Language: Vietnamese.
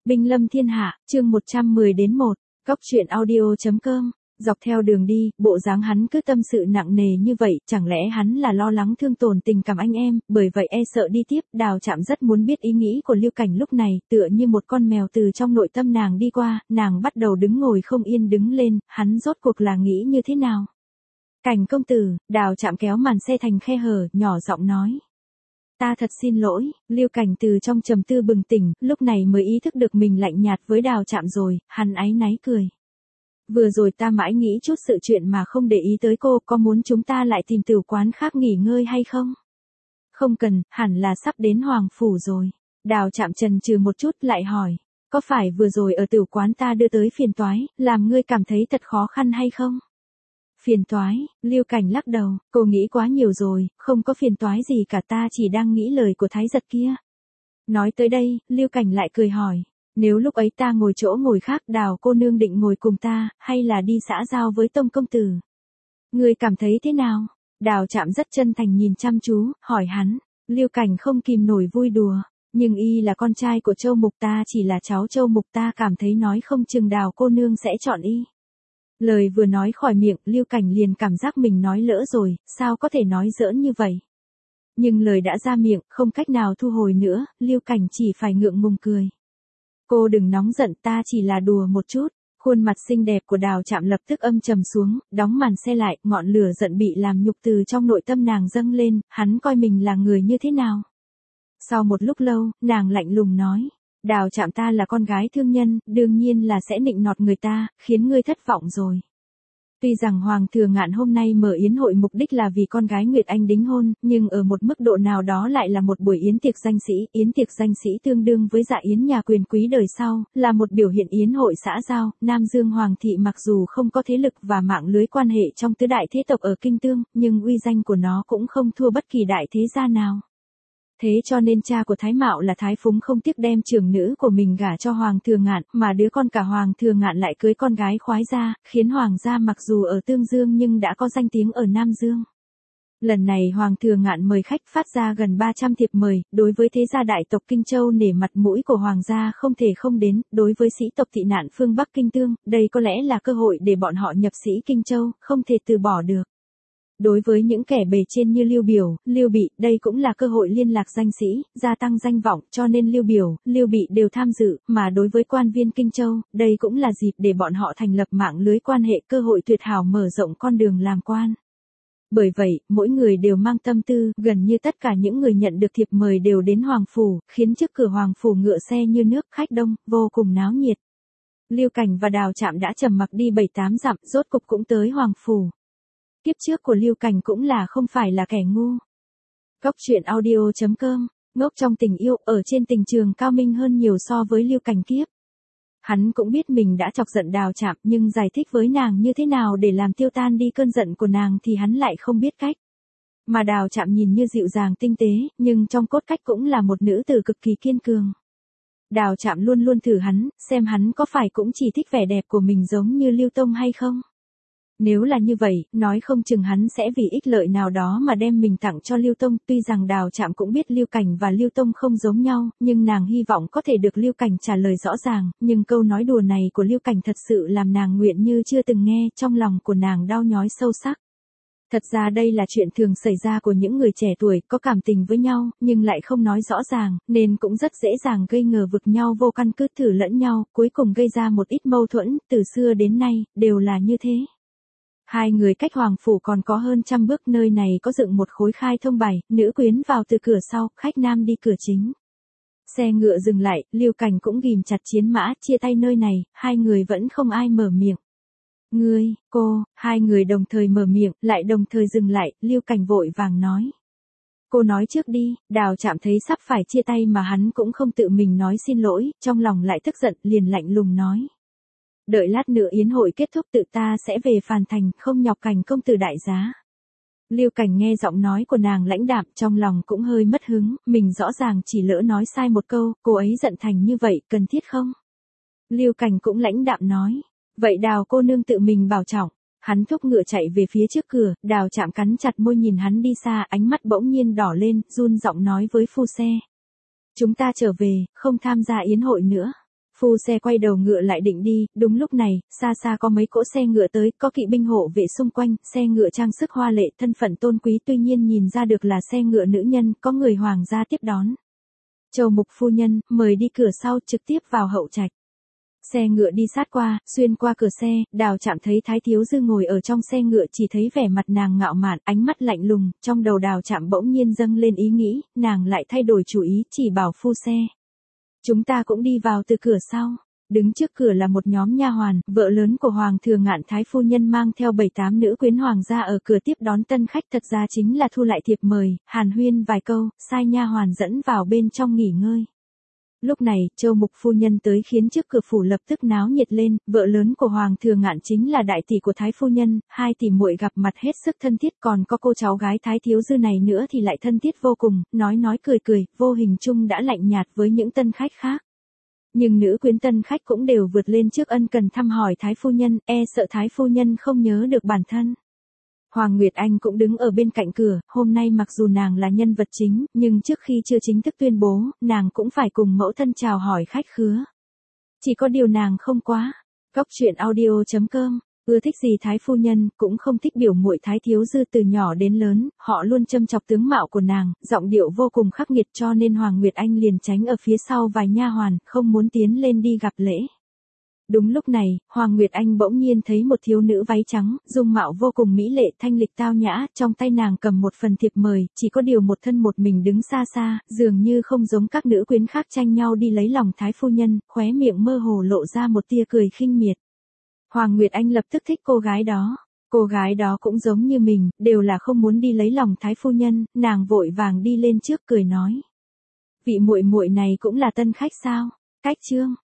Binh lâm thiên hạ, chương 110-1, Góc truyện audio.com. Dọc theo đường đi, bộ dáng hắn cứ tâm sự nặng nề như vậy, chẳng lẽ hắn là lo lắng thương tổn tình cảm anh em, bởi vậy e sợ đi tiếp. Đào Trạm rất muốn biết ý nghĩ của Lưu Cảnh lúc này, tựa như một con mèo từ trong nội tâm nàng đi qua, nàng bắt đầu đứng ngồi không yên đứng lên, hắn rốt cuộc là nghĩ như thế nào? Cảnh công tử, Đào Trạm kéo màn xe thành khe hở, nhỏ giọng nói. Ta thật xin lỗi. Lưu Cảnh từ trong trầm tư bừng tỉnh, lúc này mới ý thức được mình lạnh nhạt với Đào Trạm rồi, hắn áy náy cười. Vừa rồi ta mãi nghĩ chút sự chuyện mà không để ý tới cô, có muốn chúng ta lại tìm tửu quán khác nghỉ ngơi hay không? Không cần, hẳn là sắp đến Hoàng Phủ rồi. Đào Trạm chần chừ một chút lại hỏi, có phải vừa rồi ở tửu quán ta đưa tới phiền toái, làm ngươi cảm thấy thật khó khăn hay không? Phiền toái, Lưu Cảnh lắc đầu, cô nghĩ quá nhiều rồi, không có phiền toái gì cả, ta chỉ đang nghĩ lời của Thái Giật kia. Nói tới đây, Lưu Cảnh lại cười hỏi, nếu lúc ấy ta ngồi chỗ ngồi khác, Đào cô nương định ngồi cùng ta, hay là đi xã giao với Tông công tử? Ngươi cảm thấy thế nào? Đào Trạm rất chân thành nhìn chăm chú, hỏi hắn. Lưu Cảnh không kìm nổi vui đùa, nhưng y là con trai của Châu Mục, ta chỉ là cháu Châu Mục, ta cảm thấy nói không chừng Đào cô nương sẽ chọn y. Lời vừa nói khỏi miệng, Lưu Cảnh liền cảm giác mình nói lỡ rồi, sao có thể nói giỡn như vậy? Nhưng lời đã ra miệng, không cách nào thu hồi nữa, Lưu Cảnh chỉ phải ngượng ngùng cười. Cô đừng nóng giận, ta chỉ là đùa một chút. Khuôn mặt xinh đẹp của Đào Trạm lập tức âm trầm xuống, đóng màn xe lại, ngọn lửa giận bị làm nhục từ trong nội tâm nàng dâng lên, hắn coi mình là người như thế nào? Sau một lúc lâu, nàng lạnh lùng nói. Đào Trạm, ta là con gái thương nhân, đương nhiên là sẽ nịnh nọt người ta, khiến ngươi thất vọng rồi. Tuy rằng Hoàng Thừa Ngạn hôm nay mở yến hội mục đích là vì con gái Nguyệt Anh đính hôn, nhưng ở một mức độ nào đó lại là một buổi yến tiệc danh sĩ. Yến tiệc danh sĩ tương đương với dạ yến nhà quyền quý đời sau, là một biểu hiện yến hội xã giao. Nam Dương Hoàng thị mặc dù không có thế lực và mạng lưới quan hệ trong tứ đại thế tộc ở Kinh Tương, nhưng uy danh của nó cũng không thua bất kỳ đại thế gia nào. Thế cho nên cha của Thái Mạo là Thái Phúng không tiếc đem trưởng nữ của mình gả cho Hoàng Thừa Ngạn, mà đứa con cả Hoàng Thừa Ngạn lại cưới con gái khoái gia, khiến Hoàng gia mặc dù ở Tương Dương nhưng đã có danh tiếng ở Nam Dương. Lần này Hoàng Thừa Ngạn mời khách phát ra gần 300 thiệp mời, đối với thế gia đại tộc Kinh Châu nể mặt mũi của Hoàng gia không thể không đến, đối với sĩ tộc thị nạn phương Bắc Kinh Tương, đây có lẽ là cơ hội để bọn họ nhập sĩ Kinh Châu, không thể từ bỏ được. Đối với những kẻ bề trên như Lưu Biểu, Lưu Bị, đây cũng là cơ hội liên lạc danh sĩ, gia tăng danh vọng, cho nên Lưu Biểu, Lưu Bị đều tham dự, mà đối với quan viên Kinh Châu, đây cũng là dịp để bọn họ thành lập mạng lưới quan hệ, cơ hội tuyệt hảo mở rộng con đường làm quan. Bởi vậy, mỗi người đều mang tâm tư, gần như tất cả những người nhận được thiệp mời đều đến Hoàng Phủ, khiến trước cửa Hoàng Phủ ngựa xe như nước, khách đông, vô cùng náo nhiệt. Lưu Cảnh và Đào Trạm đã trầm mặc đi 7-8 dặm, rốt cục cũng tới Hoàng Phủ. Kiếp trước của Lưu Cảnh cũng là không phải là kẻ ngu. Góc truyện audio.com, ngốc trong tình yêu, ở trên tình trường cao minh hơn nhiều so với Lưu Cảnh kiếp. Hắn cũng biết mình đã chọc giận Đào Trạm, nhưng giải thích với nàng như thế nào để làm tiêu tan đi cơn giận của nàng thì hắn lại không biết cách. Mà Đào Trạm nhìn như dịu dàng tinh tế, nhưng trong cốt cách cũng là một nữ tử cực kỳ kiên cường. Đào Trạm luôn luôn thử hắn, xem hắn có phải cũng chỉ thích vẻ đẹp của mình giống như Lưu Tông hay không. Nếu là như vậy, nói không chừng hắn sẽ vì ích lợi nào đó mà đem mình tặng cho Lưu Tông. Tuy rằng Đào Trạm cũng biết Lưu Cảnh và Lưu Tông không giống nhau, nhưng nàng hy vọng có thể được Lưu Cảnh trả lời rõ ràng, nhưng câu nói đùa này của Lưu Cảnh thật sự làm nàng nguyện như chưa từng nghe, trong lòng của nàng đau nhói sâu sắc. Thật ra đây là chuyện thường xảy ra của những người trẻ tuổi, có cảm tình với nhau, nhưng lại không nói rõ ràng, nên cũng rất dễ dàng gây ngờ vực nhau vô căn cứ, thử lẫn nhau, cuối cùng gây ra một ít mâu thuẫn, từ xưa đến nay, đều là như thế. Hai người cách Hoàng Phủ còn có hơn 100 bước, nơi này có dựng một khối khai thông bày, nữ quyến vào từ cửa sau, khách nam đi cửa chính. Xe ngựa dừng lại, Lưu Cảnh cũng ghim chặt chiến mã, chia tay nơi này, hai người vẫn không ai mở miệng. Ngươi, cô, hai người đồng thời mở miệng, lại đồng thời dừng lại, Lưu Cảnh vội vàng nói. Cô nói trước đi. Đào Trạm thấy sắp phải chia tay mà hắn cũng không tự mình nói xin lỗi, trong lòng lại tức giận, liền lạnh lùng nói. Đợi lát nữa yến hội kết thúc tự ta sẽ về Phàn Thành, không nhọc Cảnh công tử đại giá. Lưu Cảnh nghe giọng nói của nàng lãnh đạm, trong lòng cũng hơi mất hứng, mình rõ ràng chỉ lỡ nói sai một câu, cô ấy giận thành như vậy, cần thiết không? Lưu Cảnh cũng lãnh đạm nói, vậy Đào cô nương tự mình bảo trọng. Hắn thúc ngựa chạy về phía trước cửa, Đào Trạm cắn chặt môi nhìn hắn đi xa, ánh mắt bỗng nhiên đỏ lên, run giọng nói với phu xe. Chúng ta trở về, không tham gia yến hội nữa. Phu xe quay đầu ngựa lại định đi, đúng lúc này, xa xa có mấy cỗ xe ngựa tới, có kỵ binh hộ vệ xung quanh, xe ngựa trang sức hoa lệ, thân phận tôn quý, tuy nhiên nhìn ra được là xe ngựa nữ nhân, có người hoàng gia tiếp đón. Châu Mục phu nhân, mời đi cửa sau, trực tiếp vào hậu trạch. Xe ngựa đi sát qua, xuyên qua cửa xe, Đào Trạm thấy Thái Thiếu Dư ngồi ở trong xe ngựa, chỉ thấy vẻ mặt nàng ngạo mạn, ánh mắt lạnh lùng, trong đầu Đào Trạm bỗng nhiên dâng lên ý nghĩ, nàng lại thay đổi chủ ý, chỉ bảo phu xe. Chúng ta cũng đi vào từ cửa sau. Đứng trước cửa là một nhóm nha hoàn, vợ lớn của Hoàng thượng Ngạn Thái phu nhân mang theo 7-8 nữ quyến hoàng gia ở cửa tiếp đón tân khách, thật ra chính là thu lại thiệp mời, hàn huyên vài câu, sai nha hoàn dẫn vào bên trong nghỉ ngơi. Lúc này, Châu Mục phu nhân tới khiến trước cửa phủ lập tức náo nhiệt lên, vợ lớn của Hoàng thượng Ngạn chính là đại tỷ của Thái phu nhân, hai tỷ muội gặp mặt hết sức thân thiết, còn có cô cháu gái Thái Thiếu Dư này nữa thì lại thân thiết vô cùng, nói cười cười, vô hình chung đã lạnh nhạt với những tân khách khác. Nhưng nữ quyến tân khách cũng đều vượt lên trước ân cần thăm hỏi Thái phu nhân, e sợ Thái phu nhân không nhớ được bản thân. Hoàng Nguyệt Anh cũng đứng ở bên cạnh cửa, hôm nay mặc dù nàng là nhân vật chính, nhưng trước khi chưa chính thức tuyên bố, nàng cũng phải cùng mẫu thân chào hỏi khách khứa. Chỉ có điều nàng không quá. Cóc truyện audio.com, ưa thích gì Thái phu nhân, cũng không thích biểu muội Thái Thiếu Dư, từ nhỏ đến lớn, họ luôn châm chọc tướng mạo của nàng, giọng điệu vô cùng khắc nghiệt, cho nên Hoàng Nguyệt Anh liền tránh ở phía sau vài nha hoàn, không muốn tiến lên đi gặp lễ. Đúng lúc này, Hoàng Nguyệt Anh bỗng nhiên thấy một thiếu nữ váy trắng, dung mạo vô cùng mỹ lệ, thanh lịch tao nhã, trong tay nàng cầm một phần thiệp mời, chỉ có điều một thân một mình đứng xa xa, dường như không giống các nữ quyến khác tranh nhau đi lấy lòng Thái phu nhân, khóe miệng mơ hồ lộ ra một tia cười khinh miệt. Hoàng Nguyệt Anh lập tức thích cô gái đó. Cô gái đó cũng giống như mình, đều là không muốn đi lấy lòng Thái phu nhân, nàng vội vàng đi lên trước cười nói: "Vị muội muội này cũng là tân khách sao? Cách chương